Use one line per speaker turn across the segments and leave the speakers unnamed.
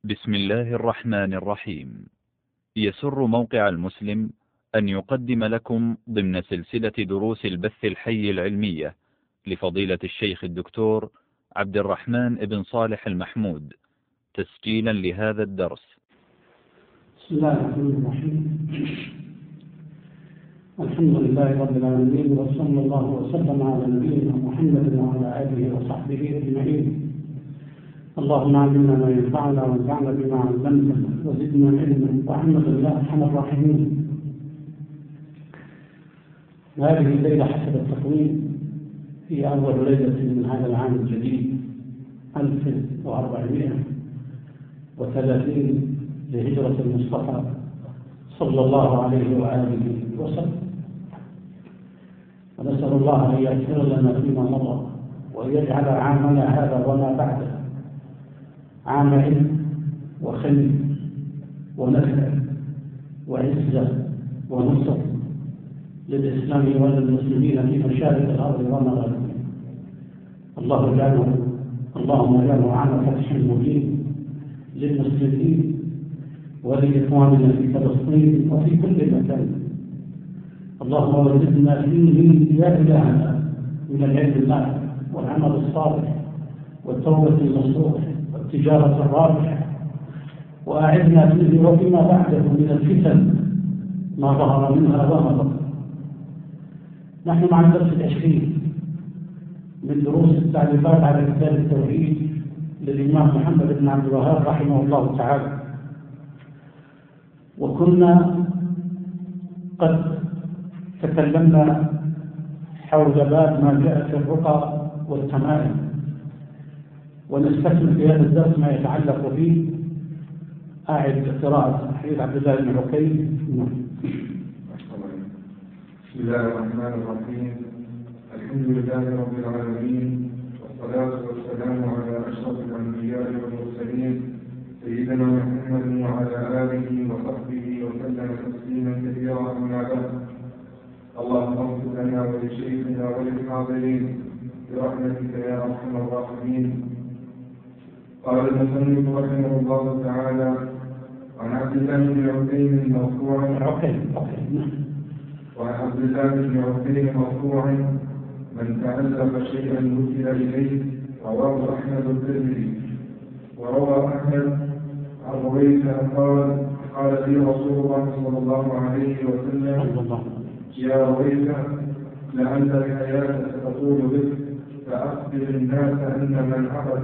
بسم الله الرحمن الرحيم. يسر موقع المسلم أن يقدم لكم ضمن سلسلة دروس البث الحي العلمية لفضيلة الشيخ الدكتور عبد الرحمن بن صالح المحمود تسجيلا لهذا الدرس.
بسم الله الرحمن الرحيم. الحمد لله رب العالمين، وصلى الله وسلم على نبينا محمد وعلى آله وصحبه أجمعين. اللهم علمنا ما ينفعنا وانفعنا بما علمتنا وزدنا علما وعلمنا بالله ارحم الراحمين. هذه الليلة حسب التقويم هي أول ليلة من هذا العام الجديد 1430 لهجرة المصطفى صلى الله عليه وآله وسلم، ونسأل الله أن يغفر لنا فيما مضى وأن يجعل عامنا هذا وما بعده عام علم وخير ونفع وعزة ونصر للإسلام وللمسلمين في مشارق الأرض ومغاربها. اللهم اجعله عام فتح مبين للمسلمين ولإخواننا في فلسطين وفي كل مكان. اللهم وزدنا فيه يا إلهنا من العلم النافع والعمل الصالح والتوبة النصوح والتجارة الرابحة، وأعذنا فيه وفيما بعده من الفتن ما ظهر منها وما بطن. نحن مع الدرس العشرين من دروس التعليقات على كتاب التوحيد للإمام محمد بن عبد الوهاب رحمه الله تعالى، وكنا قد تكلمنا حول باب ما جاء في الرقى والتمائم، ونستكمل في هذا الدرس ما يتعلق به. أعد قراءة حديث عبد الله بن عقيل.
بسم الله الرحمن الرحيم. الحمد لله رب العالمين، والصلاة والسلام على أشرف الأنبياء والمرسلين سيدنا محمد وعلى آله وصحبه وسلم تسليما كثيرا. أما بعد، اللهم اغفر لنا ولشيخنا وللحاضرين برحمتك يا أرحم الراحمين. قال المصنف رحمه الله تعالى: عن عبد الله بن عقيل مرفوعا من تعلق شيئا وكل إليه. رواه أحمد الترمذي. وروى أحمد عن رويثة قال لي رسول الله صلى الله عليه وسلم: يا رويثة، لعل الحياة ستطول بك، فأخبر الناس أن من عقد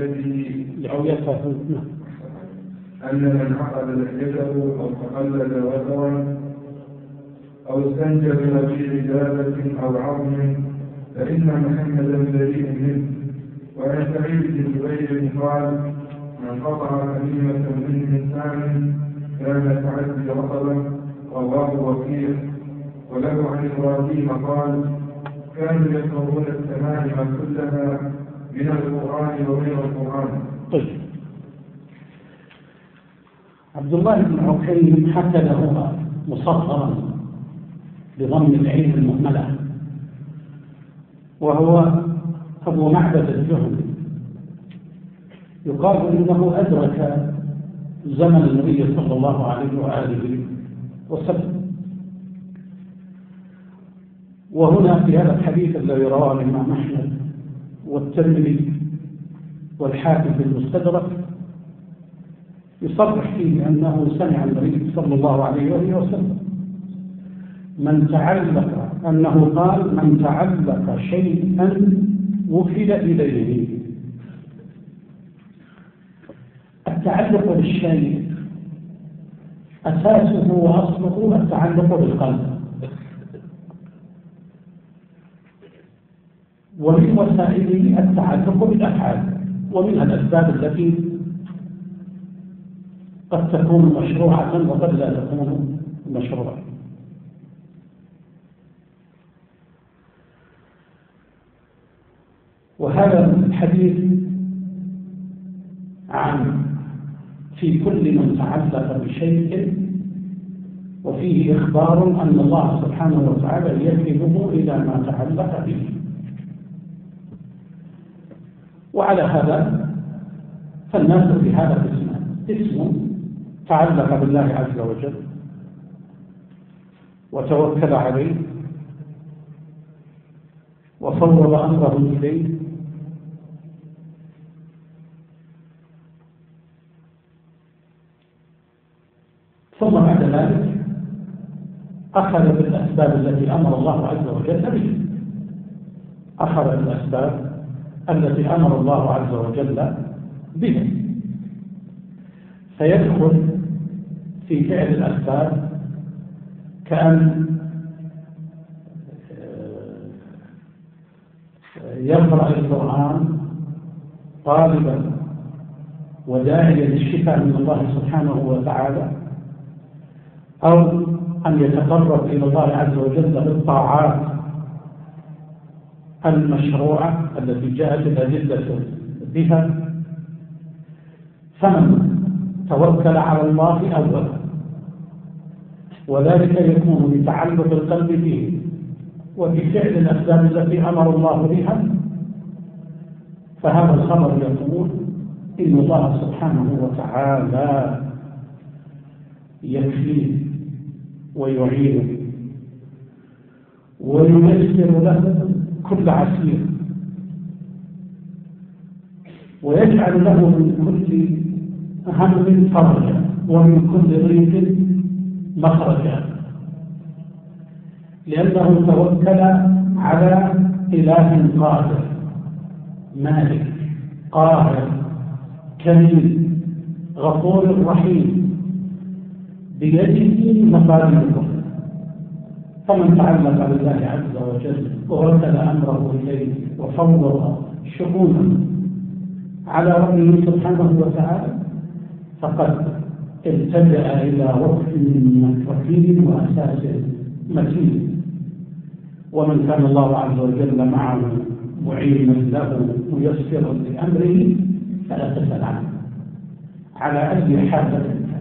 لحيته أو تقلد وترا أو استنجد في عبادة أو عظم فإن محمدا بريء منه. وعن سعيد بن جبير قال: من قطع كلمة من إنسان كان تعدي رقبة. رواه وكيع. وله عن إبراهيم قال: كانوا يكرهون التمائم كلها من القرآن وغير القرآن.
طيب، عبد الله بن عقيل حتى له مصغرا بضم العين المهملة، وهو أبو معبد الجهني. يقال إنه أدرك زمن النبي صلى الله عليه وآله وسلم. وهنا في هذا الحديث الذي رواه الإمام أحمد والترمذي والحاكم في المستدرك يصرح فيه أنه سمع النبي صلى الله عليه وآله وسلم أنه قال: من تعلق شيئا وكل إليه. التعلق بالشيء أساسه وأصله التعلق بالقلب، ومن وسائله التعلق بالأفعال، ومنها الأسباب التي قد تكون مشروعة وقد لا تكون مشروعة. وهذا الحديث عام في كل من تعلق بشيء، وفيه إخبار أن الله سبحانه وتعالى يكلمه إلى ما تعلق به. وعلى هذا فالناس في هذا الاسم اسم تعلق بالله عز وجل وتوكل عليه وفوض أمره إليه، ثم بعد ذلك أخذ بالأسباب التي أمر الله عز وجل به، أخذ بالأسباب التي أمر الله عز وجل بها، فيدخل في فعل الأسباب كأن يقرأ القرآن طالبا وداعيا للشفاء من الله سبحانه وتعالى، أو أن يتقرب إلى الله عز وجل بالطاعات المشروعة التي جاءت الأدلة بها. فمن توكل على الله أولا وذلك يكون بتعلق القلب به وبفعل الأسباب التي أمر الله بها، فهذا الخبر يقول إن الله سبحانه وتعالى يكفيه ويعينه وييسر له كل عسير ويجعل له من كل هم فرجا ومن كل ضيق مخرجا، لأنه توكل على إله قادر مالك قاهر كريم غفور رحيم بيده مقاليد الكفر. فمن تعلق بالله عز وجل ورتل أمره إليه وفوض شؤونه على ربه سبحانه وتعالى فقد التجأ إلى وقف متين وأساس متين، ومن كان الله عز وجل معه معينا له ميسرا لأمره فلا تسأل عنه على أي حالة كان.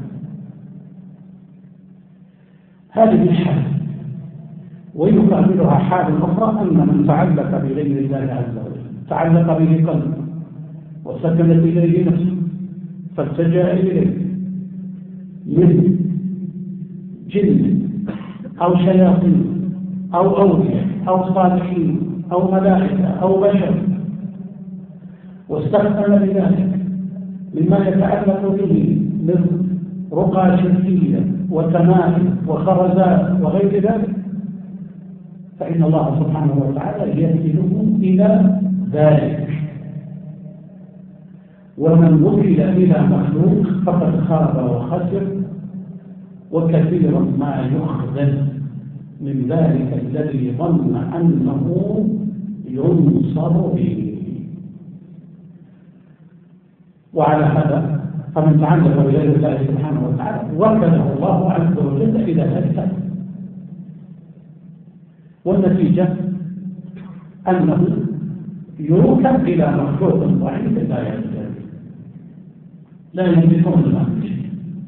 هذه الحالة ويقابلها حال أخرى أن من تعلق بغير الله عز وجل تعلق به قلبه وسكنت إليه نفسه فالتجأ إليه من جن أو شياطين أو أولياء أو صالحين أو ملائكة أو بشر واستخدم بذلك مما يتعلق به من رقى شركية وتمائم وخرزات وغير ذلك، فإن الله سبحانه وتعالى يهديه إلى ذلك. ومن وكل إلى مخلوق فقد خاب وخسر، وكثيرا ما يخذل من ذلك الذي ظن أنه ينصر به. وعلى هذا فمن تعلق بغير الله سبحانه وتعالى وكله الله عز وجل إلى ذلك، والنتيجة أنه يركب إلى مخلوق ضعيف لا يملكون له شيء.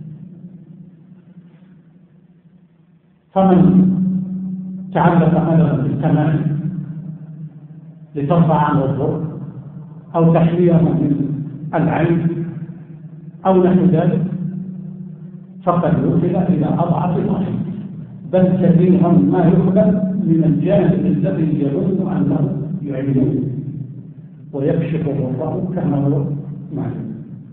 فمن تعلق مثلا بالتمام لترفع عنه الضر أو تحميه من العين أو نحو ذلك فقد يوصل إلى أضعف الأمر، بل كثيرا ما يقبل من الجانب الذي يظن أنه يعينه ويكشف ضره كما هو معلوم.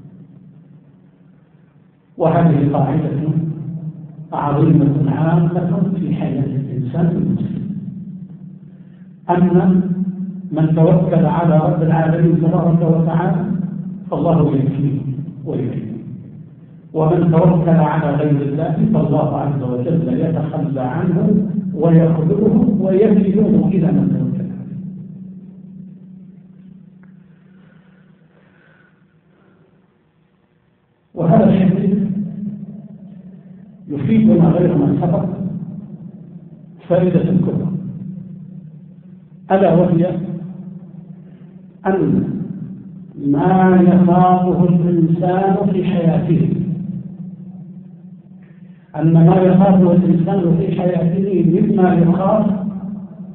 وهذه قاعدة عظيمة عامة في حياة الإنسان المسلم، أن من توكل على رب العالمين تبارك وتعالى فالله يكفيه ويعينه، ومن توكل على غير الله فالله عز وجل يتخلى عنه ويخذله ويكله إلى من توكل عليه. وهذا الحديث يفيدنا غير ما سبق فائدة كبرى، ألا وهي أن ما يخافه الإنسان في حياته، أن ما يخافه الإنسان في حياته مما يخاف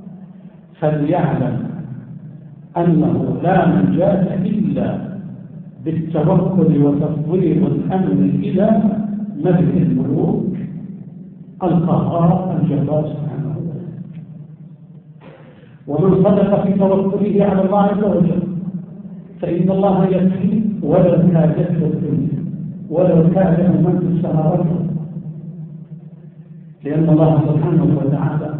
فليعلم أنه لا منجاة إلا بالتوكل وتفويض الأمر إلى ملك الملوك القهار الجبار سبحانه وتعالى. ومن صدق في توكله على الله عز وجل فإن الله يكفي ولو كادته الدنيا ولو كان من في السماوات، لأن الله سبحانه وتعالى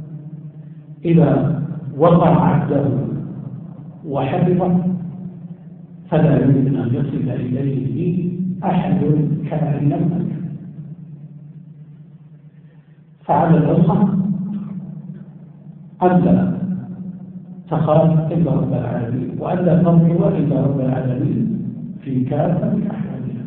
إذا وقع عبده وحفظه فلا يمكن أن يصل إليه أحد كائنا ما. فعلى الأمة ألا تخاف إلا رب العالمين وألا ترجو إلا رب العالمين في كافة أحوالها.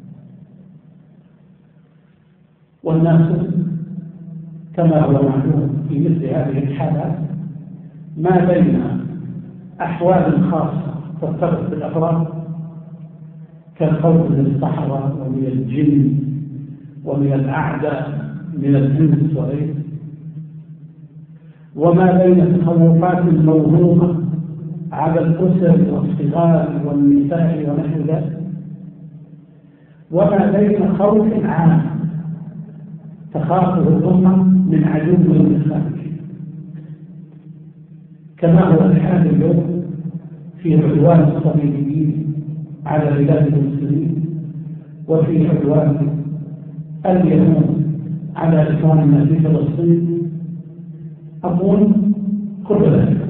والناس كما هو معلوم في مثل هذه الحالات ما بين أحوال خاصة ترتبط بالأفراد كالخوف من الصحراء ومن الجن ومن الأعداء من الإنس وغيره، وما بين التخوفات الموهومة على الأسر والصغار والنساء ونحو ذلك، وما بين خوف عام تخافه الأمة من عدو من الخارج، كما هو الحال اليوم في عدوان الصليبيين على بلاد المسلمين، وفي عدوان اليهود على إخواننا في فلسطين. أقول كل ذلك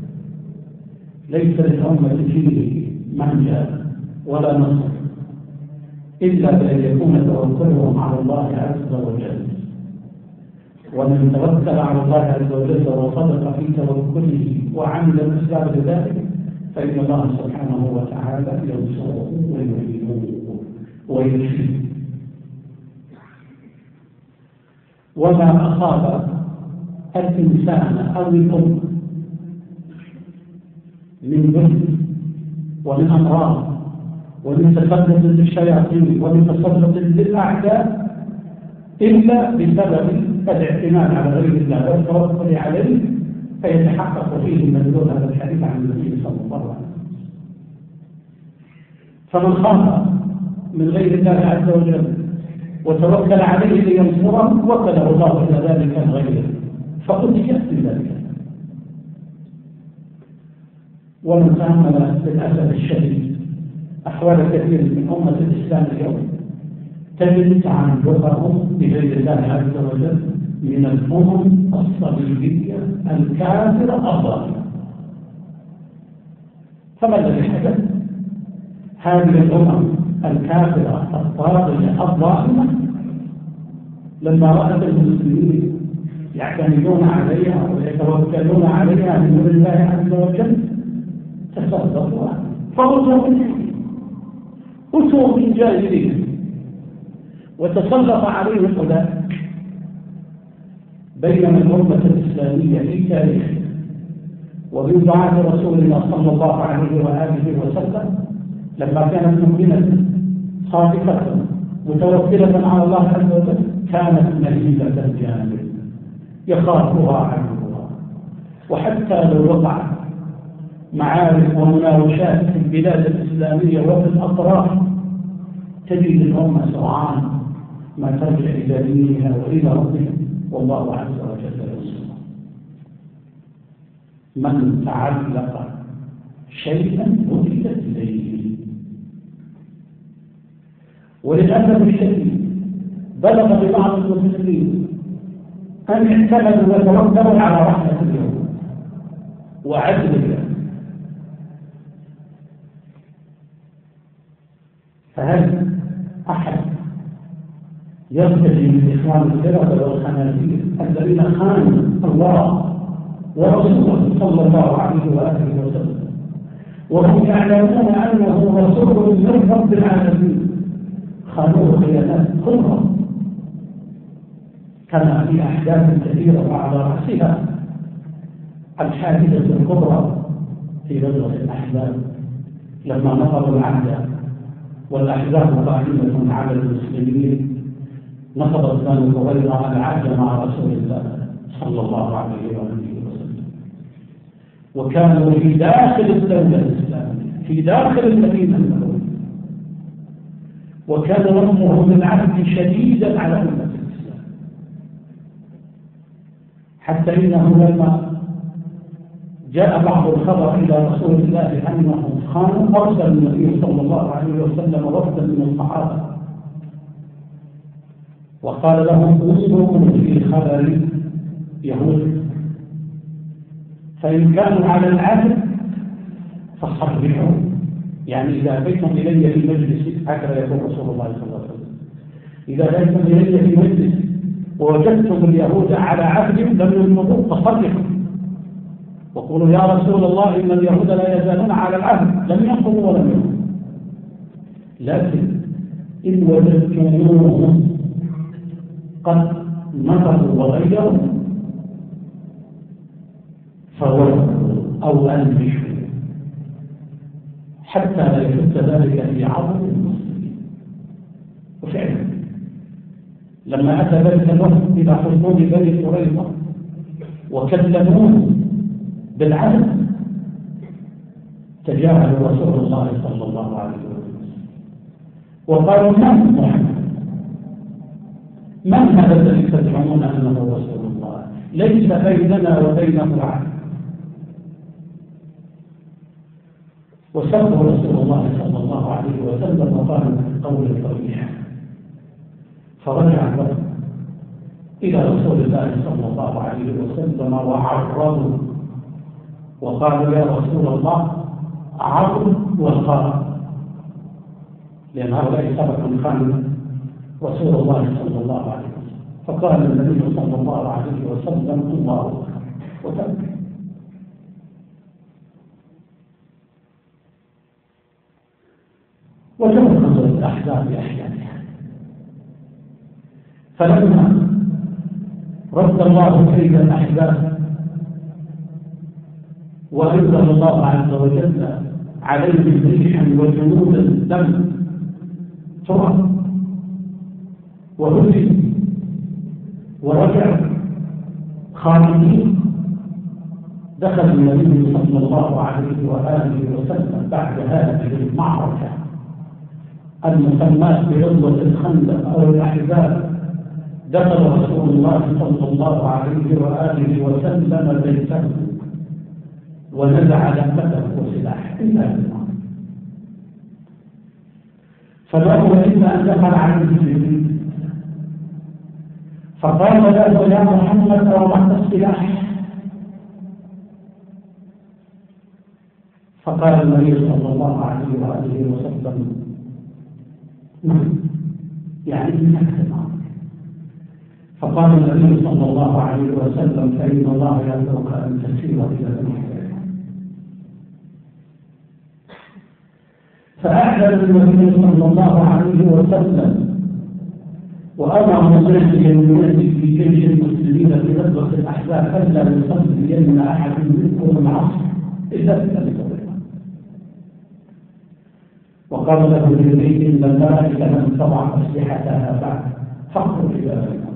ليس للأمة فيه منجا ولا نصر إلا بأن يكون توكلهم على الله عز وجل، ومن توكل على الله عز وجل وصدق في توكله وعمل الأسباب لذلك فإن الله سبحانه وتعالى ينصره ويعينه ويكفيه. وما أصاب الإنسان أو الأمة من ذنب ومن أمراض ومن تسلط للشياطين ومن تسلط للأعداء إلا بسبب الاعتماد على غير الله والتوكل عليه، فيتحقق فيه مدلول هذا الحديث عن النبي صلى الله عليه وسلم. فمن خاف من غير الله عز وجل وتوكل عليه لينصره وكله الله إلى ذلك الغير فأتي بذلك. ومن تأمل للأسف الشديد أحوال كثير من أمة الإسلام اليوم تجد تعلقهم بغير الله عز وجل من الأمم الصليبية الكافرة الظالمة. فما الذي حدث؟ هذه الأمم الكافرة الطاغية الظالمة لما رأت المسلمين يعتمدون عليها ويتوكلون عليها من دون الله عز وجل تسلطوا أتوا من جاهلهم وتسلط عليهم أولئك. بينما الأمة الإسلامية في تاريخها ومن دعاة رسول الله صلى الله عليه وآله وسلم لما كانت مؤمنة صادقة متوكلة على الله عز وجل كانت مهيبة الجانب يخافها عدوها. وحتى لو وقع معارك ومناوشات في البلاد الإسلامية وفي الأطراف تجد الأمة سرعان ما ترجع إلى دينها وإلى ربها والله عز وجل ينصره. من تعلق شيئا وجد إليه. وللأسف الشديد بلغ ببعض المسلمين أن اعتمدوا وتوكلوا على رحمة اليهود وعدل الله. فهل أحد يرتجي من إخوان الفرق والخنازير الذين خانوا الله ورسوله صلى الله عليه وآله وسلم وهم يعلمون أنه رسول من رب العالمين خانوه خيانات كبرى كما في أحداث كثيرة وعلى رأسها الحادثة الكبرى في غزوة الأحزاب لما نقضوا العهد والأحزاب قائمة على المسلمين نقضت بنو قريظة العهد مع رسول الله صلى الله عليه وآله وسلم وكانوا في داخل الدولة الإسلامية في داخل المدينة النبوية وكان رمه بالعهد شديدا على أمة الإسلام، حتى إنه لما جاء بعض الخبر إلى رسول الله أنهم خانوا أرسل النبي صلى الله عليه وسلم وفدا من الصحابة وقال لهم انظروا في خبر يهود، فإن كانوا على العهد فصرحوا، يعني إذا أتيتم إلي في مجلس، هكذا يقول رسول الله صلى الله عليه وسلم، إذا أتيتم إلي في مجلس ووجدتم اليهود على عهد لم ينبضوا فصرحوا وقولوا يا رسول الله إن اليهود لا يزالون على العهد لم ينقضوا ولم ينقضوا، لكن إن وجدتموهم قد نقضوا وغيروا فوردوا أو أنبشوا حتى لا يشد ذلك في عظم المسلمين. وفعلا لما أتى ذلك الوفد إلى حصول بني قريظة وكلموه بالعدل تجاهلوا رسول الله صلى الله عليه وسلم وقالوا من محمد؟ من هذا الذي تزعمون أنه رسول الله؟ ليس بيننا وبينه عهد. وسبوا رسول الله صلى الله عليه وسلم وقالوا بالقول الصريح، فرجع الوفد إلى رسول الله صلى الله عليه وسلم وعرضوا وقالوا يا رسول الله عرض وقال، لأن هؤلاء سبق خان رسول الله صلى الله عليه وسلم، فقال النبي صلى الله عليه وسلم الله أكبر وتبكي. وتنقض الأحزاب بأحيانها، فلما رد الله كيد الأحزاب وأنزل الله عز وجل عليهم ريحا وجنودا لم ترى وهزم ورجع خالدين، دخل النبي صلى الله عليه وآله وسلم بعد هذه المعركة المسماة بعضوة الخندق أو الأحزاب، دخل رسول الله صلى الله عليه وآله وسلم بيته ونزع لمته وسلاحه إلا بالله، فله إلا أن دخل عليه جبريل فقال له يا محمد أوضعت السلاح؟ فقال النبي صلى الله عليه وآله وسلم نعم، يعني أكثر. فقال النبي صلى الله عليه وسلم فإن الله يأمرك أن تسير إلى بني. فأعلن النبي صلى الله عليه وسلم وأمر مصريا ينادي في جيش المسلمين في غزوة الأحزاب ألا يصلي بين أحد منكم العصر إلا بذلك. وقال له جبريل إن الملائكة لم تضع أسلحتها بعد فاخرج إلى بينهم.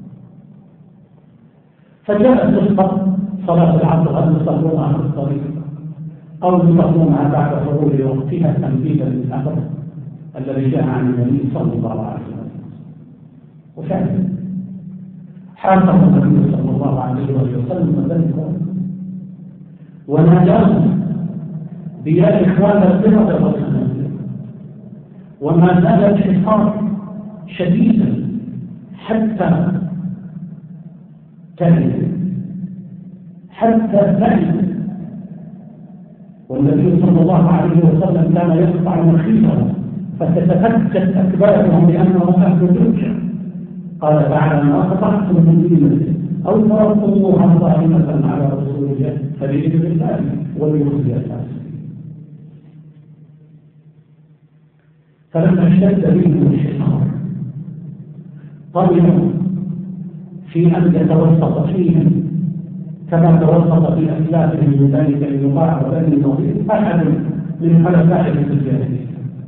فجاءت قصة صلاة العصر هل يصلونها في الطريق أو يصلونها بعد حلول وقتها تنفيذا للأمر الذي جاء عن النبي صلى الله عليه وسلم. وفعلا حافظ النبي صلى الله عليه وسلم ذلك وناداهم بيا إخوان القردة والخنازير، وما زال الحصار شديدا حتى تأذن، والنبي صلى الله عليه وسلم كان يقطع مخيطه فتتفتت أكبادهم لأنهم أهل الرجع. قال تعالى ما قطعتم من دينه أو تركتموها ظاهرة على رسول الله فبإذن الله وليخزي الناس. فلما اشتد بهم الحصار طمعوا في أن يتوسط فيهم كما توسط في أسلافهم من ذلك النقاع وبني النظير أحد من خلفائهم في الجاهلية،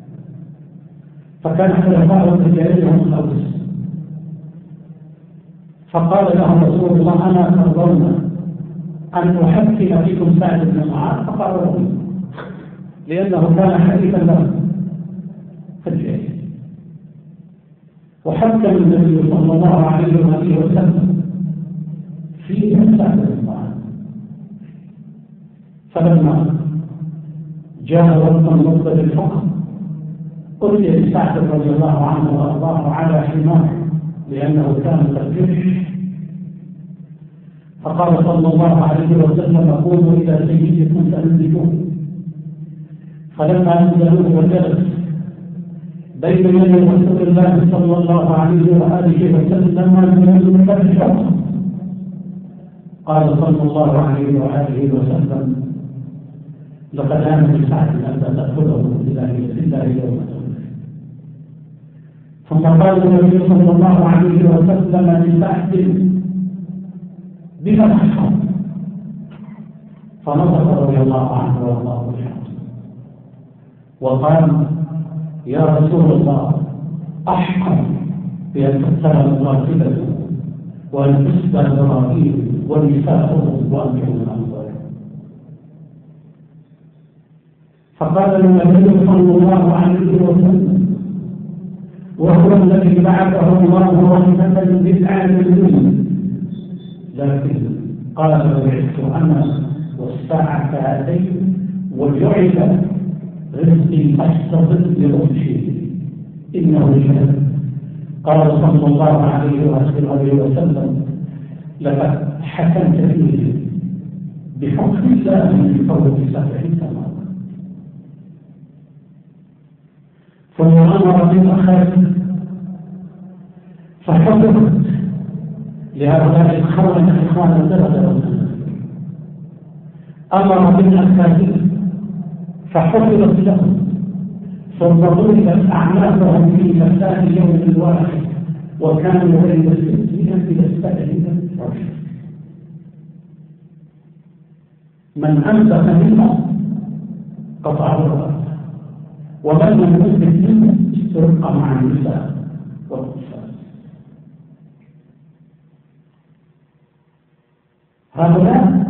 فكان خلفاء في الجاهلية هم الأوس. فقال لهم رسول الله أنا ترضون أن أحكم فيكم سعد بن معاذ؟ فقالوا له، لأنه كان حديثا لهم في الجاهلية. وحتى النبي صلى الله عليه وسلم في مسألة الطعام. فلما جاء وقت النصب بالحكم قلت لسعد رضي الله عنه وارضاه على حمار لانه كان قد جرح، فقال صلى الله عليه وسلم قوموا الى سيدكم فانزلوه. فلما انزلوه وجلس بين يدي رسول الله صلى الله عليه واله وسلم من الحكم قال صلى الله عليه واله وسلم لقد آمن بسعد أن تأخذه إلا يوم ثم قال النبي صلى الله عليه وسلم لسعد بما تحكم؟ فنطق رضي الله عنه والله الحمد وقال يا رسول الله أحكم بأن تقتل الراكبة وأن تسبى الراكب ونساءه وأنكحوا الأنصار. فقال النبي صلى الله عليه وسلم وهو الذي بعثه الله رحمة للعالمين، لكن قال بعثت أنا والساعة هاتين وجعل رزقي تحت ظل عرشه إنه شهد. قال صلى الله عليه وسلم لقد حكمت فيه بحكم الله من فوق 7 سماوات. ثم أمر بالأخذ فحفظت لهؤلاء الخونة إخوان الدرجة. أمر بالأخذ فحفظت لهم ثم ضربت أعناقهم في مساء يوم واحد وكانوا بين 60 إلى 70 رجل. من أنبت منهم قطع الرأس ومن لم يثبت منه استرق مع النساء والأطفال. هؤلاء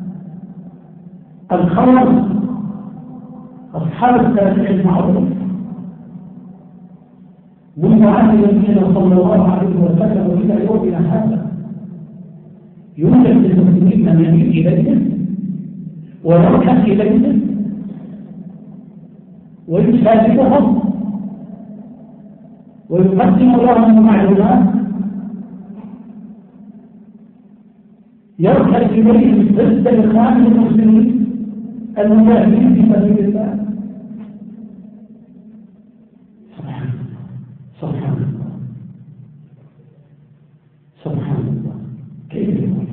الخوارج أصحاب التابع المعروف منذ عهد النبي صلى الله عليه وسلم إلى يومنا هذا يوجد للمسلمين من يجي إليهم ويركن إليهم ويساعدهم ويقدم لهم معلومات يركن إليهم ضد إخوان المسلمين المجاهدين في سبيل الله. سبحان الله سبحان الله كيف يكون؟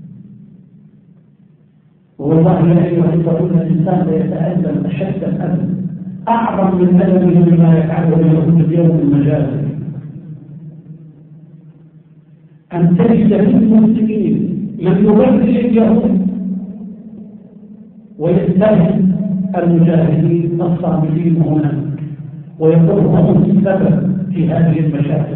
والله لا يحبون الإنسان ليتألم أشد الألم أعظم من ألمه مما يفعله اليهود اليوم المجازر. أن تجد في المسلمين من يبرئ اليهود ويستهزئ المجاهدين الصامدين هناك ويقول هم السبب في هذه المشاكل.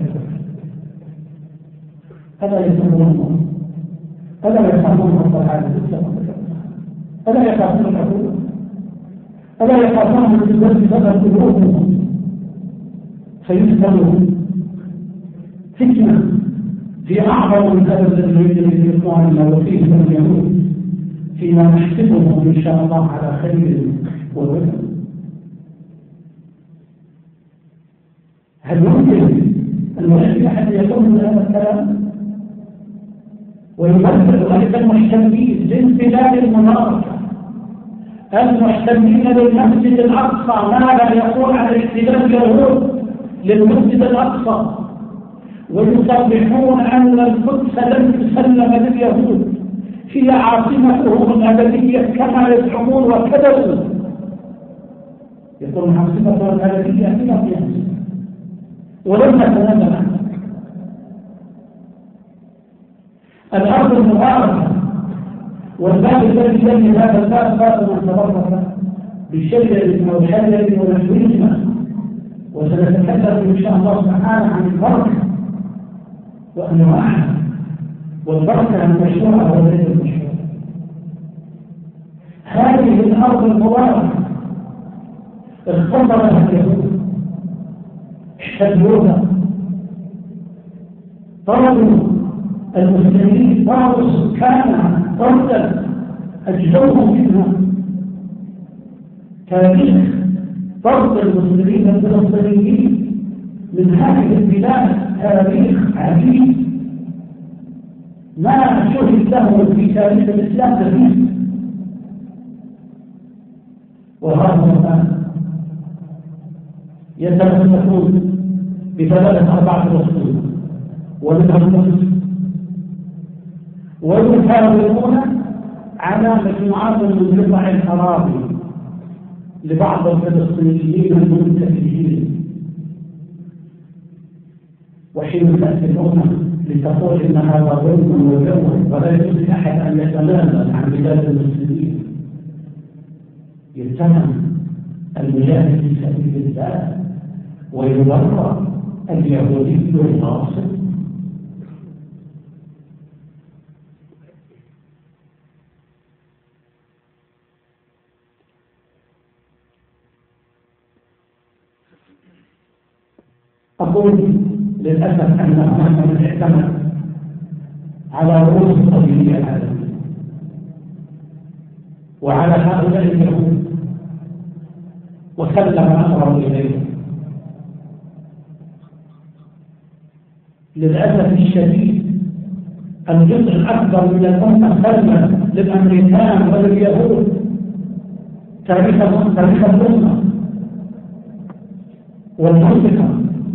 ألا يفهمون؟ ألا يفهمون رب العالمين؟ ألا يخافون الحقوق؟ ألا يخافون من الذي سبب قلوبهم فيفتنوا فتنة في أعظم من هذا الذي يجري في إخواننا وفيه من اليهود فيما نحسبهم إن شاء الله على خير وهدى. هل يمكن أن أحد يقول هذا الكلام ويمثل أيضا المحتمين لانفلال المناقشة المحتمين للمسجد الأقصى ماذا يقول عن احتلال اليهود للمسجد الأقصى ويصرحون أن القدس لم تسلم لليهود هي عاصمتهم الأبدية كما يزعمون وكذبوا. يقولون عاصمتهم الأبدية هي القدس ولم نتنازل عنها. الأرض المباركة والباب الذي يلي هذا الباب باب من تبرك بالشجر والحجر ونحوهما، وسنتكلم إن شاء الله تعالى عن البركة وأنواعها والبركة المشروعة والغير المشروعة. هذه الأرض المباركة اختبرها اليهود احتلوها طردوا المسلمين، طردوا سكانها طردا أجلوهم منها. تاريخ طرد المسلمين الفلسطينيين من هذه البلاد تاريخ عجيب ما شهد له في تاريخ الإسلام كثير. وهؤلاء يتمسكون بثلاثة أربعة رسول ومنها النصر، ويحاولون على مجموعات من قطع الأراضي لبعض الفلسطينيين المنتفعين. وحين تأتي الأمة لتقول إن هذا ظلم وجور ولا يجوز لأحد أن يتنازل عن بلاد المسلمين، يتهم المجاهد في سبيل الله ويبرر اليهودي الغاصب. أقول للأسف أن هناك من اعتمد على رؤوس القضية العالمية وعلى هؤلاء اليهود وسلم أمره إليهم. للأسف الشديد الجزء الأكبر من الأمة سلم للأمريكان ولليهود تاريخ الأمة والمنطقة.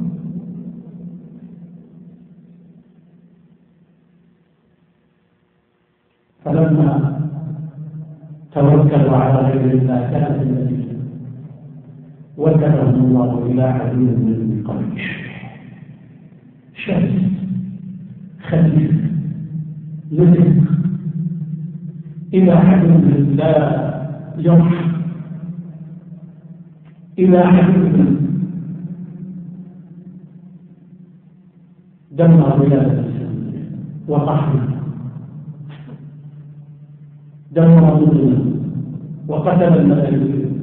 فلما توكلوا على غير الله كانت النتيجة وكلهم الله إلى عدو من قريش شرس خبيث يدرك إلى عدو لا يرحم، إلى عدو دمر بلاد الإسلام وقحمها، دمر مدنه وقتل الملايين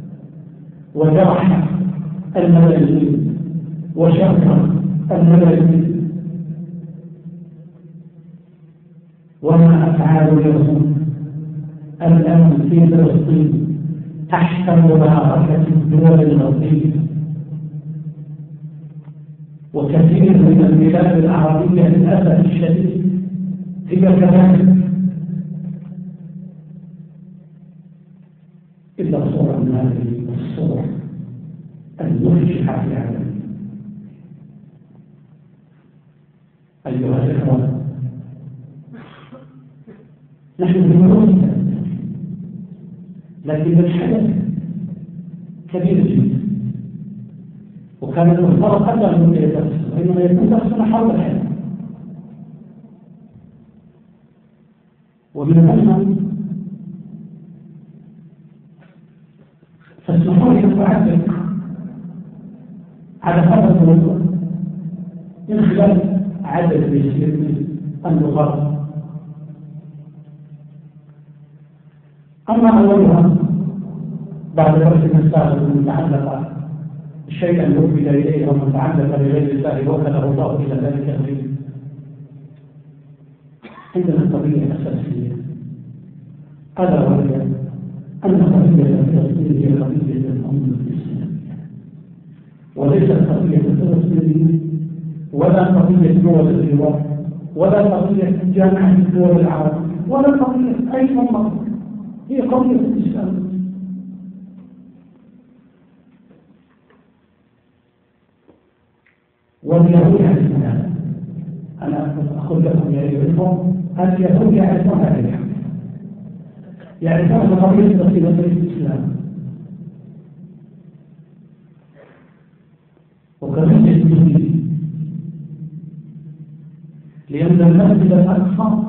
وجرح الملايين وشر الملايين. وما أفعال اليهود الآن في فلسطين تحت مباركة الدول الغربية وكثير من البلاد العربية للأسف الشديد هي كذلك، إلا صورة من هذه الصور المفجعة في العالم. أيها الإخوة، نحن بنقول لكن الحدث كبير جدا، وكان المفترض أقل من يدرس، وإنما يكون درسنا حول الحدث. ومن ثم فاسمحوا لي أن أعلق على هذا الموضوع من خلال عدد يسير من النقاط. أما أولها بعد درس السابق المتعلقة بالشيء الموكل إليه ومتعلق بغير الله وكله الله إلى ذلك الغير، عندنا قضية أساسية ألا وهي أن قضية فلسطين هي قضية الأمة الإسلامية وليست قضية فلسطين ولا قضية دول الجوار ولا قضية جامعة الدول العربية ولا قضية أي أمة، هي قضية الإسلام. واليهود يعرفون هذا. أنا أقول لكم يا أيها الإخوة اليهود يعرفون هذا، يعرفون قضية فلسطين الإسلام وقضية الدين، لأن المسجد الأقصى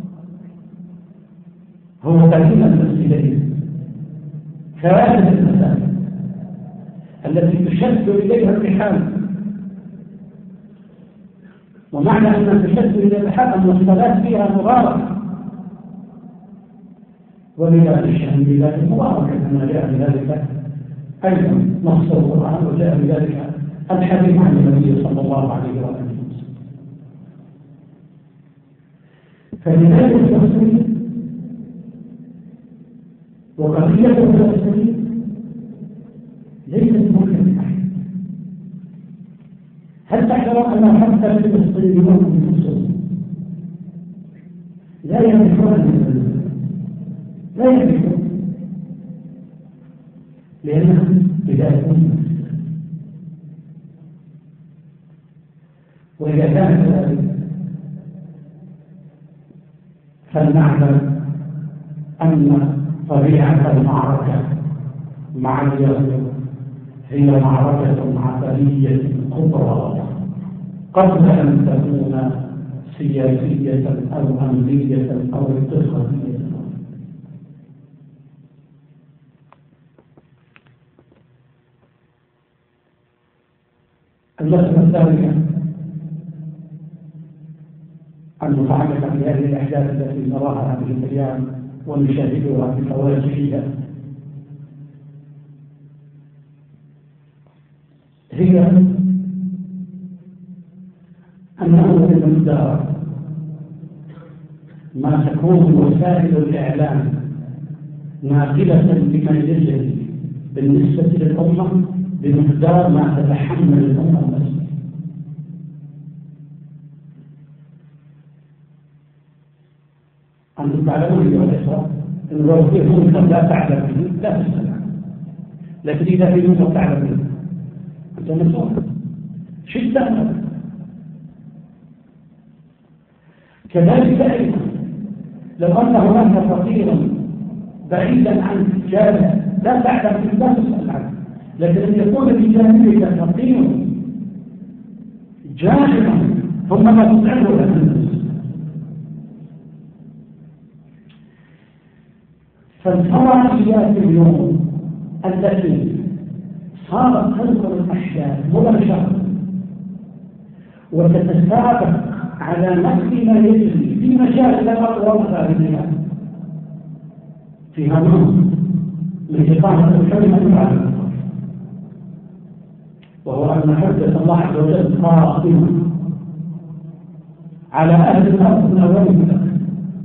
هو تعليم المسجدين، ثلاثة المساجد التي تشد إليها الرحال. ومعنى أن تشد إليها الرحال أن الصلاة فيها مباركة، ولذلك الشأن بذلك مباركة كما جاء بذلك أيضا نص القرآن، وجاء بذلك الحديث عن النبي صلى الله عليه وسلم. فبداية الفلسطين وقضية الفلسطين ليست ممكنة. هل تعلم أن حتى الفلسطينيون انفسهم لا يملكون لأنهم بداية وإذا كان كذلك فلنعلم أن طبيعة المعركة مع اليهود هي معركة عقلية كبرى قبل أن تكون سياسية أو أمنية أو اقتصادية. المسألة الثانية المتعلقة بهذه الأحداث التي نراها هذه الأيام ونشاهدها بفواجعها هي أنه في المقدار ما تكون وسائل الإعلام ناقلة لمن يجري بالنسبة للأمة بمقدار ما تتحمل الأمة المسلمة. أنتم تعلمون أيها الإخوة أن لو في منكر لا تعلم به لا تستمع، لكن إذا في منكر تعلم به أنت مسؤول. شو السبب؟ كذلك أيضا لو أن هناك فقيرا بعيدا عن جانب لا تعلم به لا تسأل عنه، لكن أن يكون بجانبك فقير جاهلا ثم ما تسأله لك. فالفرعيات اليوم التي صارت تنقل الأحداث مباشرة وتتسابق على نفس ما يجري في مجال الأرض ومغاربها فيها نوع من إقامة الكلمة على الأرض، وهو أن حجة الله عز وجل قائمة على أهل الأرض من أولهم إلى آخرهم.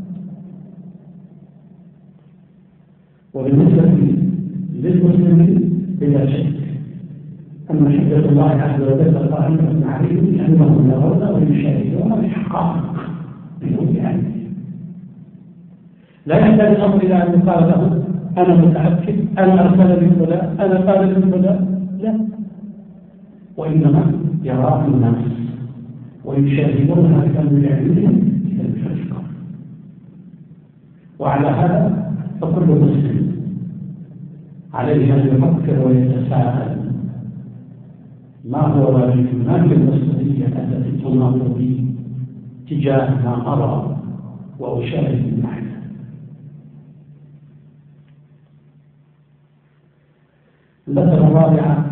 وبالنسبة للمسلمين بلا شك أن حجة الله عز وجل قائمة عليهم لأنهم يرون ويشاهدون بالحقائق بدون علم. لا يحتاج الأمر إلى أن يقال له أنا متأكد أنا أرسل من فلان أنا قال من فلان، لا، وإنما يراه الناس ويشاهدونها بأمر علمهم إلى الفجر. وعلى هذا فكل مسلم عليه أن يفكر ويتساءل ما هو واجب ما هي المسؤولية التي تناط بي تجاه ما أرى وأشاهد من أحد. المسألة الرابعة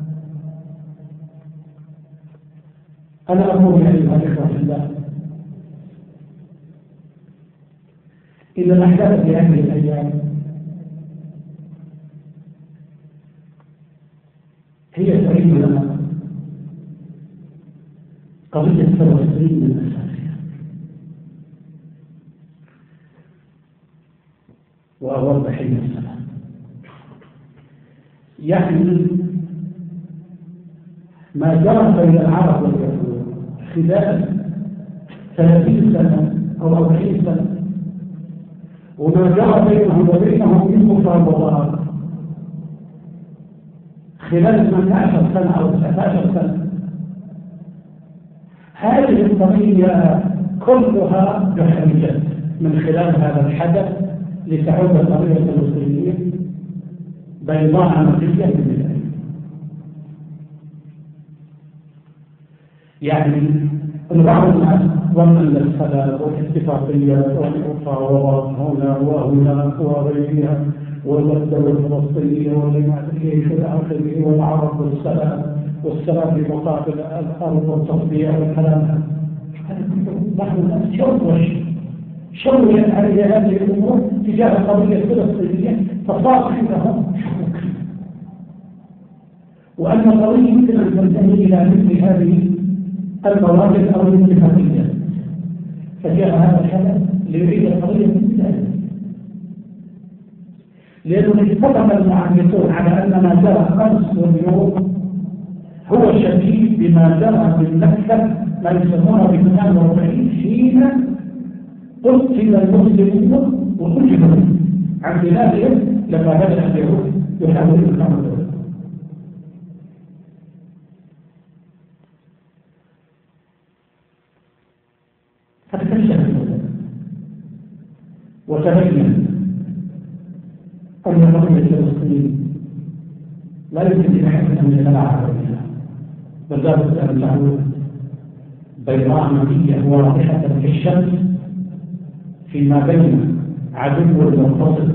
أنا أقول أيها الإخوة في الله إن الأحداث في هذه الأيام هي تعيد لنا قضية فلسطين الأساسية وأوضح المسألة. يعني ما جرى بين العرب واليهود خلال 30 سنة أو 40 سنة وما جرى بينهم وبينهم من مفاوضات خلال 18 سنة أو 19 سنة، هذه القضية كلها تحرجت من خلال هذا الحدث لتعود القضية الفلسطينية بيضاء نقية بالبداية. يعني بعض الناس ظن أن السلام والاتفاقيات والمفاوضات هنا وهناك وغيرها والدولة الفلسطينية والجماعة الجيش إلى آخره والعرب والسلام في مقابل الأرض والتصديع والكلام. بعض الناس شوش على هذه الأمور تجاه القضية الفلسطينية فصار عندهم شكوك، وأن القضية يمكن أن تنتهي إلى مثل هذه المواقف أو الاتفاقيات. فجاء هذا الحدث ليعيد القضية من البداية، لأنه اتفق المحدثون على أن ما جرى أمس واليوم هو شبيه بما جرى بالمكة ما يسمونه بمثال 40 حين قتل المسلمون وقتلوا عن بلادهم لما بدأ اليهود يحاولون الأمر. فتكشف وتبين أن قضية فلسطين لا يمكن لأحد أن يتلاعب بها، بل لابد أن تعود بيضاء نقية واضحة كالشمس فيما بين عدو منتصر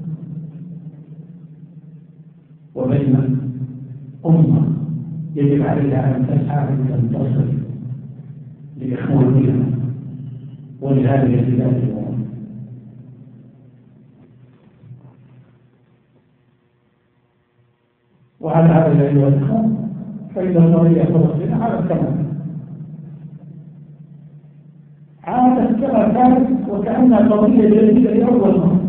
وبين أمة يجب عليها أن تسعى لتنتصر لإخوانها ولهذه البلاد الأمم. وعلى هذا أيها الأخوة فإن القضية فلسطين عادت كما كانت وكأنها قضية جديدة لأول مرة.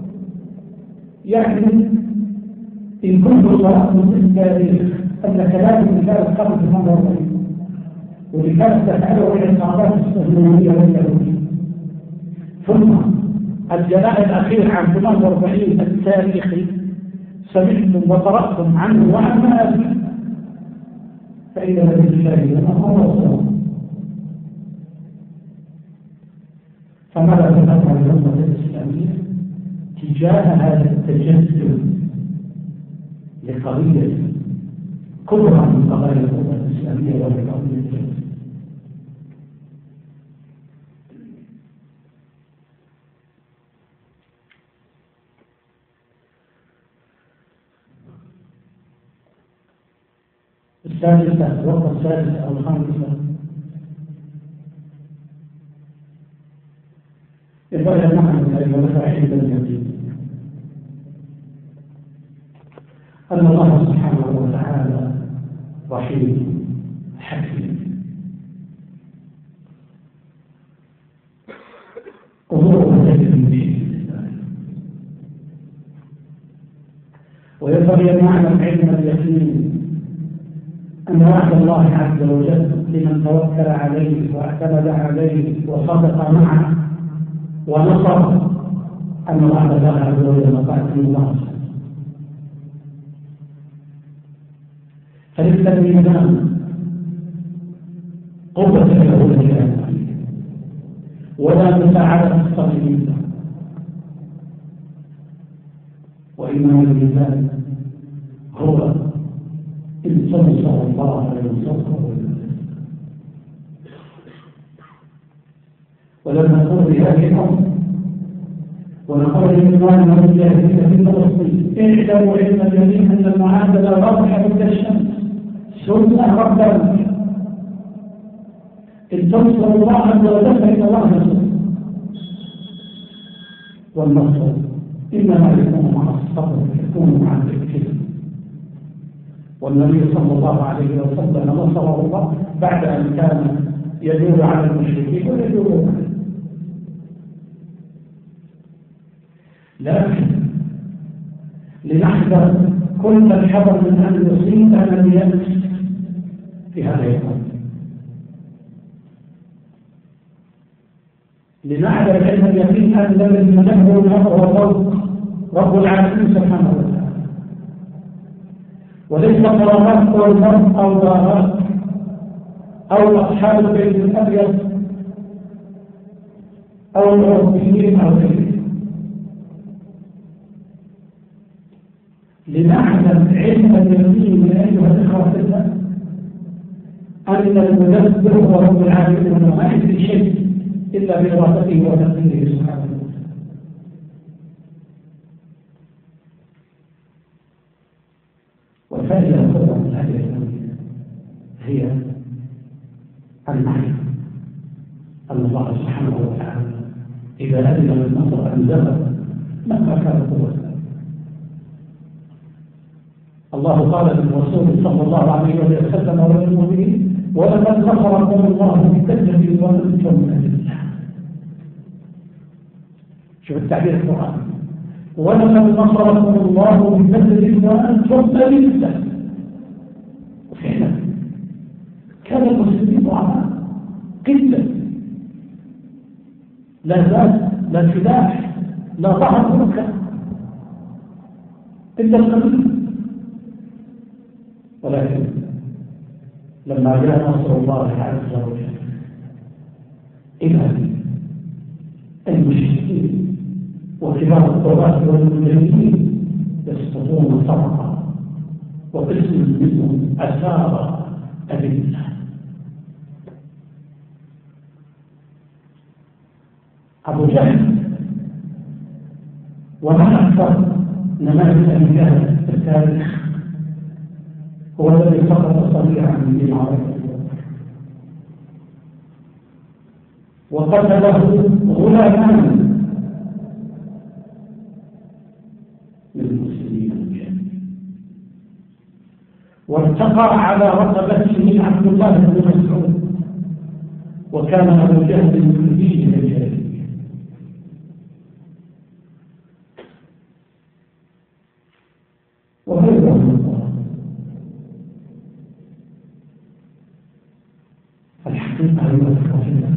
يعني إن كنت قرأت في التاريخ أن كلام كانت قبل 48 واللي كانت تفعله العصابات الصهيونية واليهودية، ثم الجلاء الأخير عام 48 التاريخي سمعتم وقرأتم عنه وعن مآسيه، فإذا بالله لما هو الصوم. فماذا تفعل الأمة الإسلامية تجاه هذا التجسد لقضية كبرى من قضايا الأمة الإسلامية وهي قضية الجسد؟ السادسة الوقت السادسة أو الخامسة ينبغي أن نعلم أيها المفاهيم الجديدة أن الله سبحانه وتعالى رحيم حكيم، أموره تجري بإذن الله، وينبغي أن نعلم علم اليقين أن وعد الله عز وجل لمن توكل عليه واعتمد عليه وصدق معه ونصر أن وعد الله عز وجل مقاتل الله. فليس الميزان قوة اليهود ولا مساعدة الصليبيين، وإنما الميزان هو إن تنصر الله ينصره. ولما نقول بهذه الأمر ونقول للإخوان والمجاهدين في فلسطين اعلموا علم اليقين أن المعادلة واضحة كالشمس سنة ربانية. إن تنصروا الله عز وجل فإن الله ينصر، والنصر إنما يكون مع الصبر، يكون مع التكفير. والنبي صلى الله عليه وسلم نصره الله بعد أن كان يدور على المشركين ويدور عليه. لكن لنحذر كل الحذر من أن يصيبنا اليأس في هذا اليوم، لنعلم علم اليقين أن الذي يدبر الأمر هو رب العالمين سبحانه وتعالى، وليس قرارات أو المرء أو دارات أو أصحاب البيت الأبيض أو الأوروبيين أو غيرهم. لنعلم علم اليقين أيها الإخوة في الله أن المدبر هو رب العالمين وما يدري شيء إلا بإرادته وتقديره سبحانه وتعالى. والفائدة الأخرى من هذه الأمور هي المعرفة أن الله سبحانه وتعالى إذا أذن للنصر أنزله مهما كان قوته. الله قال للرسول صلى الله عليه وسلم وللمؤمنين ولقد نصركم الله بكثرة وأنتم أذلة. شوف التعبير القرآني، ولقد نصركم الله ببدر وأنتم أذلة. وفعلا كان المسلمين ضعفاء جدا، لا زاد لا سلاح لا ظهر ملكا إلا القليل، ولكن لما جاء نصر الله عز وجل إلى المشركين وكبار الطغاة والمجرمين يسقطون صرقا، وقسم منهم أثار أذلة. أبو جهل وما أكثر نماذج أبي جهل في التاريخ، هو الذي سقط صريعا من دين عربي وقتله غلامان من المسلمين، وارتقى على رقبته عبد الله بن مسعود، وكان أبو جهل يؤذيه الجاهلية. وغيره من الله. الحقيقة أيها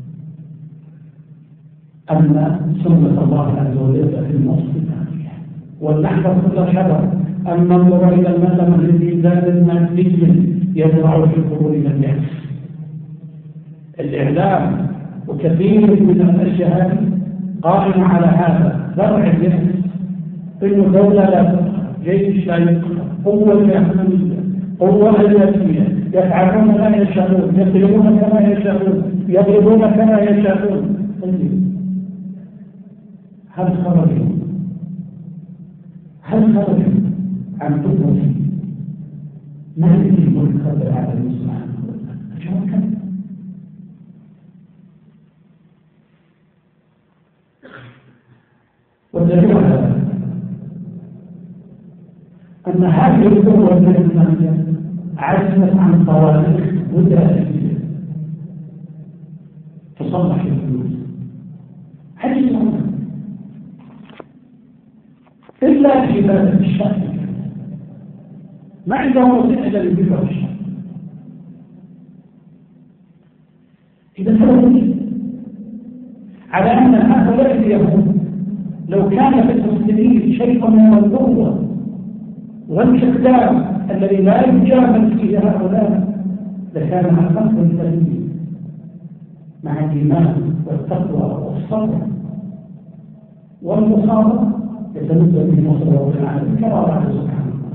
أن سنة الله عز وجل في النص الثانية، ولنحذر كل حذر أن ننظر إلى المال من الإنسان مادي يزرع في قلوب الناس. الإعلام وكثير من الأشياء هذه قائمة على هذا، زرع الناس إنه دولة لا تقهر، جيش لا يقهر، قوة يحملية، قوة أجنبية، يفعلون ما يشاءون، يسلمون كما يشاءون، يضربون كما يشاءون. هل خرجوا عن قدرة مالك الملك رب العالمين سبحانه وتعالى؟ الجواب كذا. والدليل على أن هذه القوة الإنسانية عجزت عن صواريخ بدائية تصلح الفلوس، عجزت عنها إلا في بلد الشام، ما عندهم وسيلة إلا للبيع والشام. إذا فهمت على أن هؤلاء اليهود لو كان في المسلمين شيء من القوة والاستخدام الذي لا يجامل فيه هؤلاء لكان أقل التدين مع الإيمان والتقوى والصبر والمصابرة يتنزل به نصر رب العالمين كما وعد سبحانه وتعالى.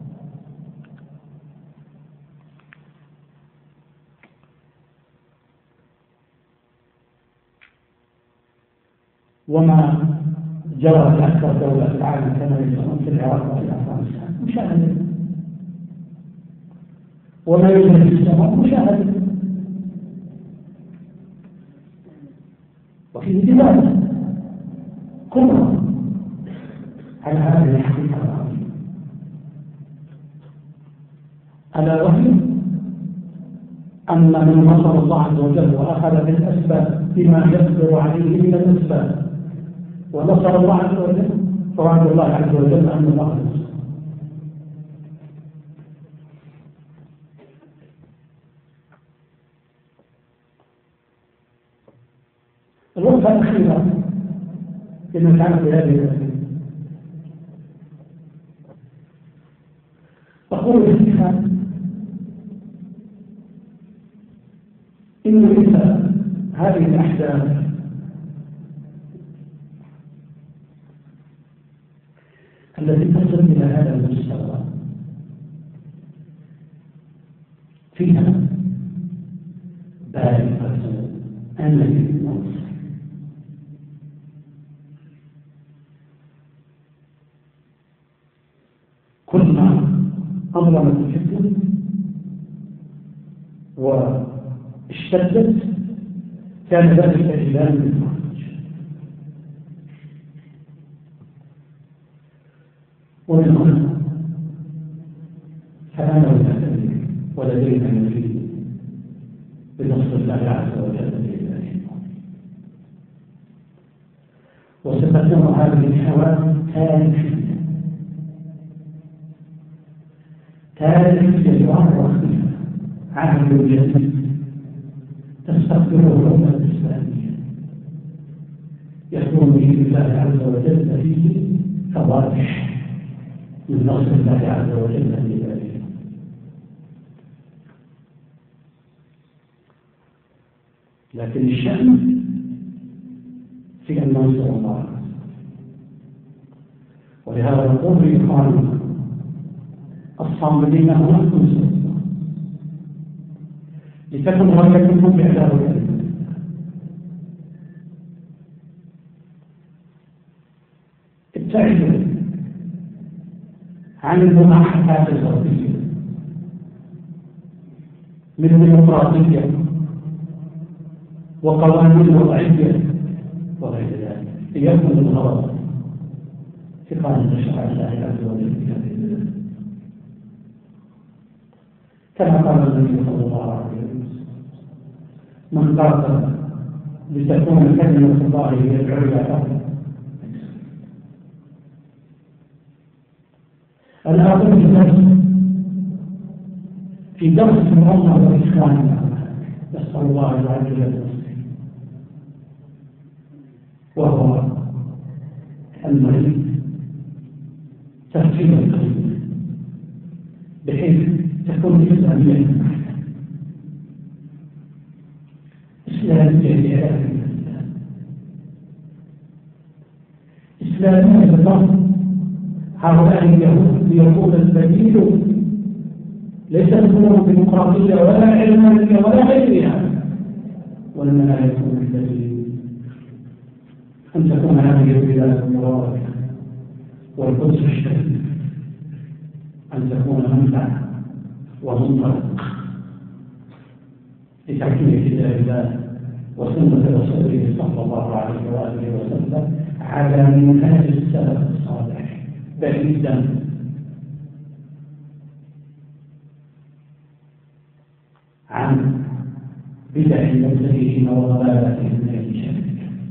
وما جرى في أكثر دولة العالم كما يسمون في العراق وفي أفغانستان مشاهدة، وما يوجد في السماء مشاهدة، وفيه دلالة كبرى على هذه الحقيقة العظيمة، ألا وهي أن من نصر الله عز وجل وأخذ بالأسباب بما يقدر عليه من الأسباب ونصر الله عز وجل، فوعد الله عز وجل أن الله نصر. الوقفة الأخيرة لما كانت في هذه الأسئلة أقول بالاتفاق إن مثل هذه الأحداث التي تصل إلى هذا المستوى فيها بارقة أمل النصر، كلما أظلمت الفتنة واشتدت كان ذلك إعلان بالفرج. ومن هنا فأنا وتأتي ولدينا نفيد بنصر الله عز وجل بإذنه. تكون هذه الحوادث تاريخية يعرف فيها عهد جديد تستقبله الأمة الإسلامية يكون به الله عز وجل فيه فواحش من نصر الله عز وجل لذلك. لكن الشأن في أن ننصر الله، ولهذا نقول لإخواننا الصامدين هنا تنصر لتكن غايتكم بإعلان كلمة. ابتعدوا عن المناحفات الغربية من الديمقراطية وقوانين وضعية وغير ذلك ليكون الغرض إقامة شرع الله عز وجل في هذه البلاد كما قال النبي صلى الله عليه وسلم: من قاتل لتكون كلمة الله هي العليا فقط. أنا أقول في درس الأمة والإخوان نسأل الله عز وجل وهو المريض ترتيب القلب بحيث تكون جزءا منه إسلامية لإعلام إسلامية بالضبط. هؤلاء اليهود يقول البديل ليس الأمور ديمقراطية ولا علمانية ولا غيرها، وإنما يكون البديل أن تكون هذه البلاد المباركة والقدس الشريف أن تكون منبع ومنطلق لتحكيم كتاب الله وسنة رسوله صلى الله عليه وآله وسلم على منهج السلف الصالح بعيدا عن بدع المبتدعين وضلالاتهم من أي شيء.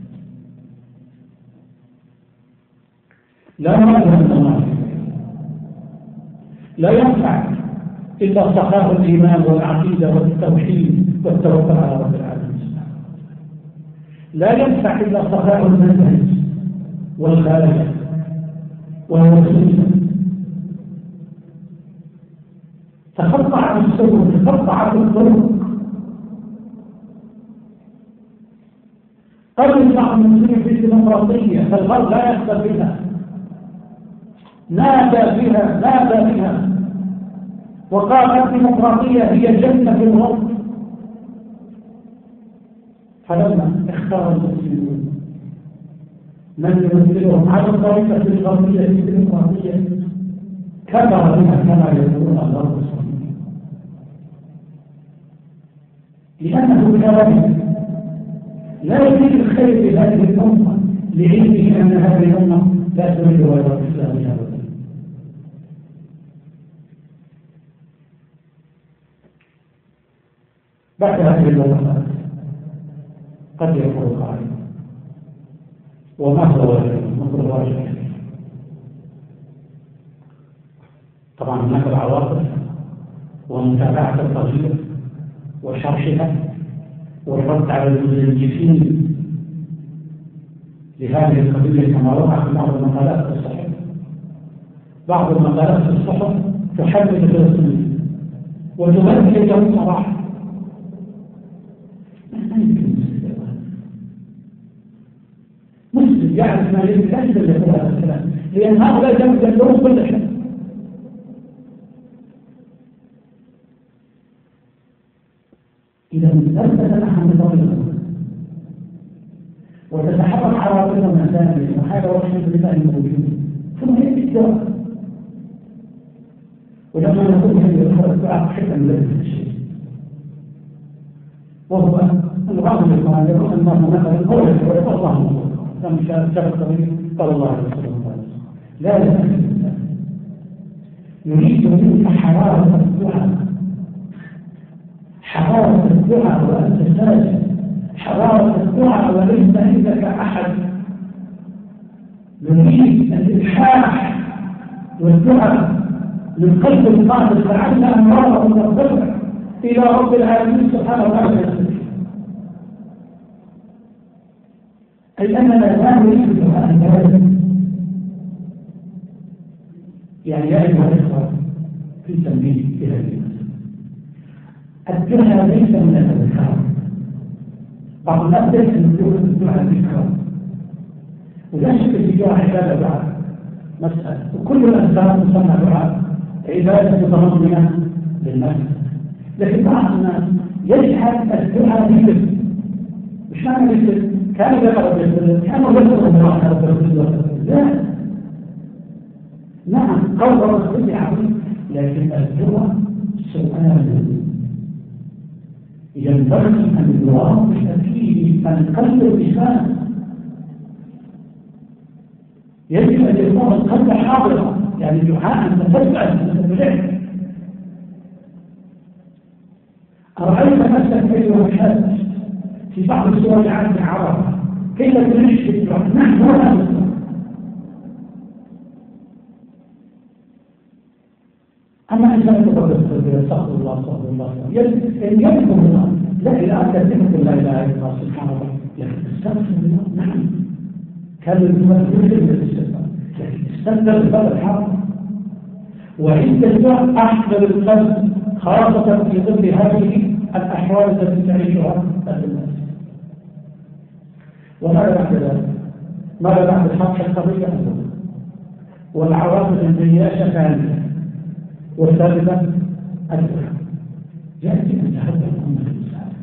لا ينفع إلا صحاح الإيمان والعقيدة والتوحيد والتوكل على رب العالمين. لا ينفع إلا صحاح المنهج والخالق والوسيلة. تقطع السبل، تقطع الطرق. قبل بعض المسلمين في الديمقراطية فالغرب لا يقبل بها، نادى بها وقال الديمقراطية هي جنة الغرب. فلما اختار المسلمون من يمثلهم على الطريقة الغربية في الديمقراطية كبر بها كما يقولون الغرب الصهيوني، لأنه كلام لا يريد الخير لهذه الأمة لعلمه أن هذه الأمة لا تريد غير الإسلام أبدا. بعد هذه اللغات قد يقول قائل: وما هو الواجب؟ طبعا هناك العواطف ومتابعة القضية وشرحها والرد على المزيفين لهذه القضية كما وقع في بعض المقالات في الصحف. بعض المقالات في الصحف تحدد الفلسطينيين وتبين لهم صراحة. ما يمكن مسلم يعرف ما يجب لا يقول هذا الكلام، لأن هؤلاء يدلون كل شيء. إذا أثبت نحن نظام وتتحرك عواطف المسائل وهذا وحي بالله الموجود ثم يأتي الدواء. ولما نقول هذه الخلق حكم لذلك الشيء وهو الغرب الإسلامي أنه مثلا قوله ويقول الله لم شرط قال الله عليه وسلم لا يستطيع يريد منك حرارة الدعاء، حرارة الدعاء وأنت ساجد، حرارة الدعاء وليس عندك أحد نريد الإلحاح والدعاء من قلب القادر فعلنا أن نرى ونرجع إلى رب العالمين سبحانه وتعالى، أي أننا لا نريد دعاء البلد. يعني يا أيها الإخوة في تنبيه إلى المسألة، الدعاء ليس من الأذكار. بعض الناس ليس من الدعاء الأذكار، ولا شك في دعاء عبادة دعاء مسألة، وكل الأذكار تسمى دعاء عبادة متضمنة للمسألة. لكن بعض الناس يجعل الدعاء ذكر. مش معنى ذكر كان يقرأ بالذكر كان يذكر الله، لا، نعم قول الرسول عظيم، لكن الدعاء سؤال ينبغي أن يواضح فيه من قلب اللسان. يجب أن يكون القلب حاضرا، يعني دعاء تفعل تفعل. أرأيت نفسك أيها الحاج في بعض السور عن العرب كيف تعيش في الدعاء؟ نحن هذا أما إذا تقول استغفر الله استغفر الله يذكر الله، لا إله إلا الله لا إله إلا الله سبحانه وتعالى، لكن استغفر الله نعم كان يقول الاستغفار، لكن استغفر بهذا الحق. وعند الدعاء أحضر القلب خاصة في ظل هذه الأحوال التي تعيشها الناس. وماذا بعد ذلك؟ ماذا بعد الحق القضية أولا، والعواقب الجياشة ثانية، والثالثة الدعاء. يأتي أن تهدى الأمة المساعدة.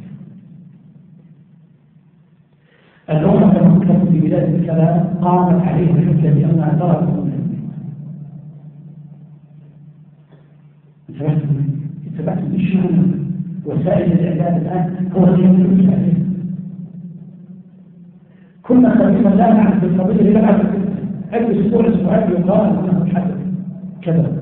الأمة كما كانت في بداية الكلام قامت عليها الحجة بأنها تركت من اتبعت الإشمال وسائل الإعداد الآن هو اليوم المساعدة. كنا قديما لا نعرف القضية اللي نعرف عدة أسبوع أسبوعات يقال أنه مش حدث كذا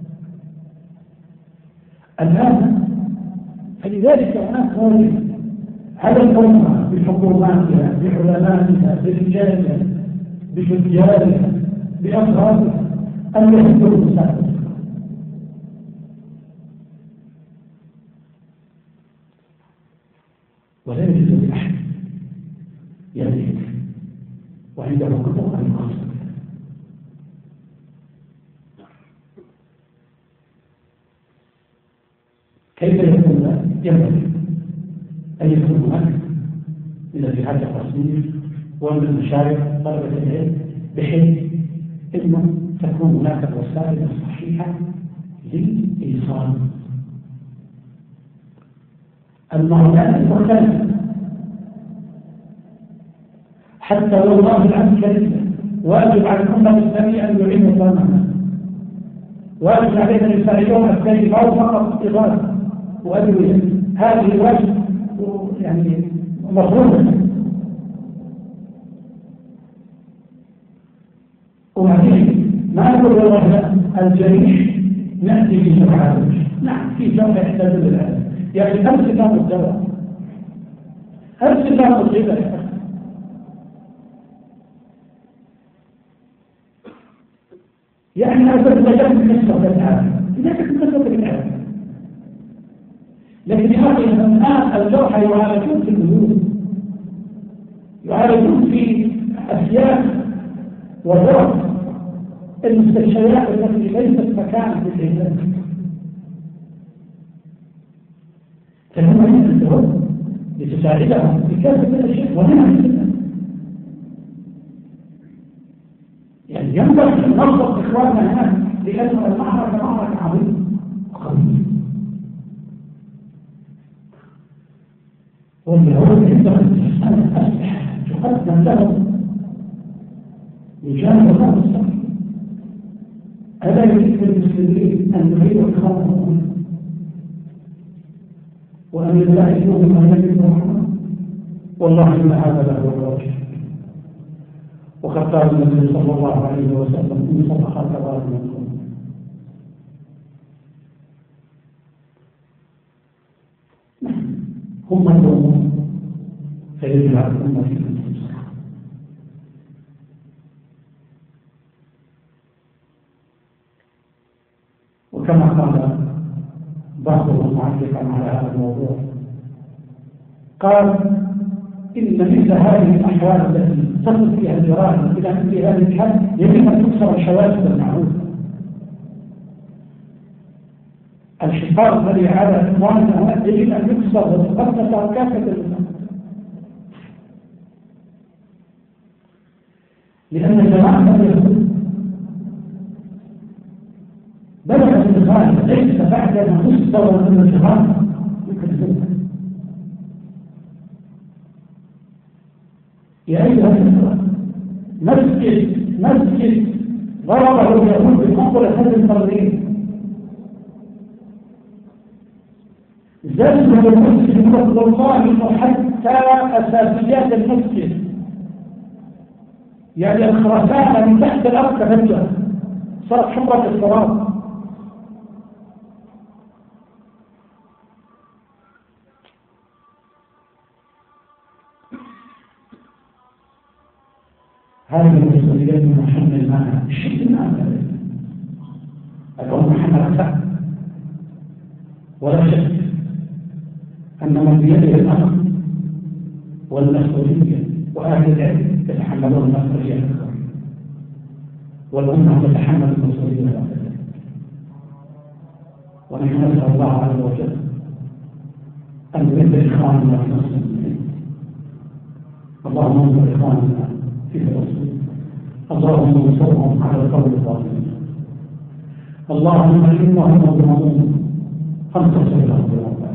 الآن. فلذلك هناك واجب على الأمة بحكوماتها بعلمائها برجالها بتجارها بأفرادها أن يهدوا المساعدة. ولا يجوز لأحد يهديك وعنده قدرة أن يقصر. كيف يكون ذلك؟ ينبغي أن يكون هناك من الجهات الرسمية ومن المشاريع طلبة العلم بحيث أنه تكون هناك الوسائل الصحيحة للإيصال. المعاملات المختلفة حتى والله العبد كريم واجب على الأمة الإسلامية أن يعينوا ظلمها، واجب علينا أن يساعدون السيد أو فقط إغاثة وأدوية. هذه واجب يعني مفروض. وبعدين ما نقول والله الجريح نأتي بجرعات، نعم في جرح يحتاج للعلاج، يعني أمس كان الدواء أمس كان الغذاء. يعني هذا المجال من نسبة العالم إذا كنت نسبة العالم، لكن هذه الآن الجرحى يعالجون في البيوت، يعالجون في أسياس وغرف المستشفيات التي ليست مكان للعلاج. فهم ينتهون لتساعدهم في كافة الأشياء وهم يعني ينبغي أن نربط إخواننا هناك، لأن المعركة معركة عظيمة وقوية. واليهود عندهم أسلحة تقدم لهم يجاهدوا هذا الصف. ألا يريد المسلمين أن يغيروا إخوانهم وأن يلاحظوهم أن يكونوا؟ والله إن هذا له الوجه. وقد قال النبي صلى الله عليه وسلم إن صدق تبارك وتعالى هم الأمة فيجب على الأمة في الانتصار. قال إن مثل هذه الأحوال التي تصل فيها الجرائم إلى مثل هذه الحد يجب أن تكسر الحواجز المعروفة. الحفاظ الذي على إخواننا يجب أن يكسر وتقدس كافة المسلمين، لأن جماعة اليهود بدأت الإخوان ليس بعد أن تصدر من الإخوان يكذبون. يا أيها الإخوة، مسجد ضربه اليهود بقنبلة هذه القرنين، زلزل المسجد من الله حتى أساسيات المسجد، يعني الخرسانة من تحت الأرض تفجر، صارت حمرة التراب. هذه المسؤوليات من محمد معنا الشيء معنا الأمر محمد سعد، ولا شك أن من بيده الأمر والمسؤولية وأهل العلم يتحملون المسؤولية والأمة تتحمل المسؤولية، ونحن نسأل الله عز وجل أن يمد إخواننا المسلمين. اللهم انصر إخواننا في فلسطين، اللهم انصرهم على القوم الظالمين، اللهم إنهم مظلومون فانتصر لهم بربنا.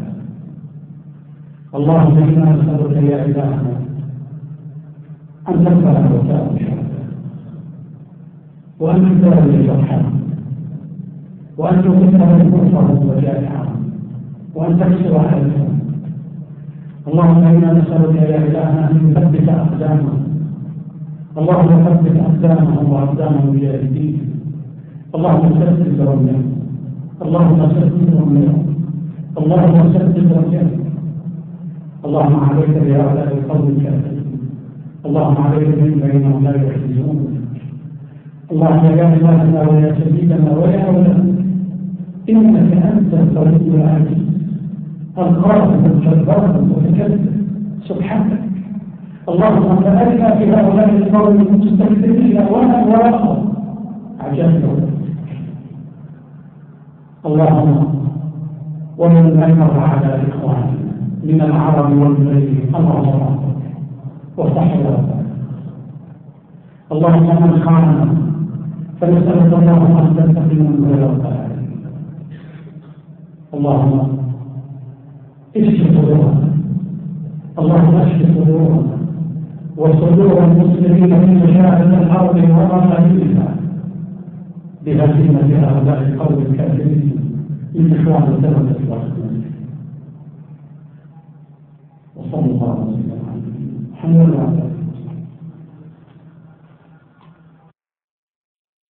اللهم إنا نسألك يا إلهنا أن تقبل موتاهم شهداء، وأن تداوي جرحاهم، وأن تغفر كفرهم وجائعهم، وأن تكسر حالهم. اللهم إنا نسألك يا إلهنا أن يثبت أقدامهم، اللهم ثبت أقدامهم وأقدام المجاهدين، اللهم سدد رميهم، اللهم سدد رميهم، اللهم سدد رميهم. اللهم عليك بهؤلاء القوم الكافرين، اللهم عليك بهم فإنهم لا يحزنون. اللهم يا إلهنا ويا سيدنا ويا مولانا، إنك أنت القوي العزيز القاهر الجبار المتكبر سبحانك. اللهم فأرنا في هؤلاء القوم المستكبرين ومن وراءهم عجبنا. اللهم ومن مر على إخواننا من العرب والبلاد اللهم وافتح له. اللهم من خاننا فنسألك اللهم أن تنتقم منه يا رب العالمين. اللهم اشف صدورنا، اللهم اشف صدورنا وصدور المسلمين في مشاهد الأرض ومغاربها بهزيمة هؤلاء القوم الكافرين من إخوان الدولة الفلسطينية. وصلى الله عليه وسلم. الحمد لله.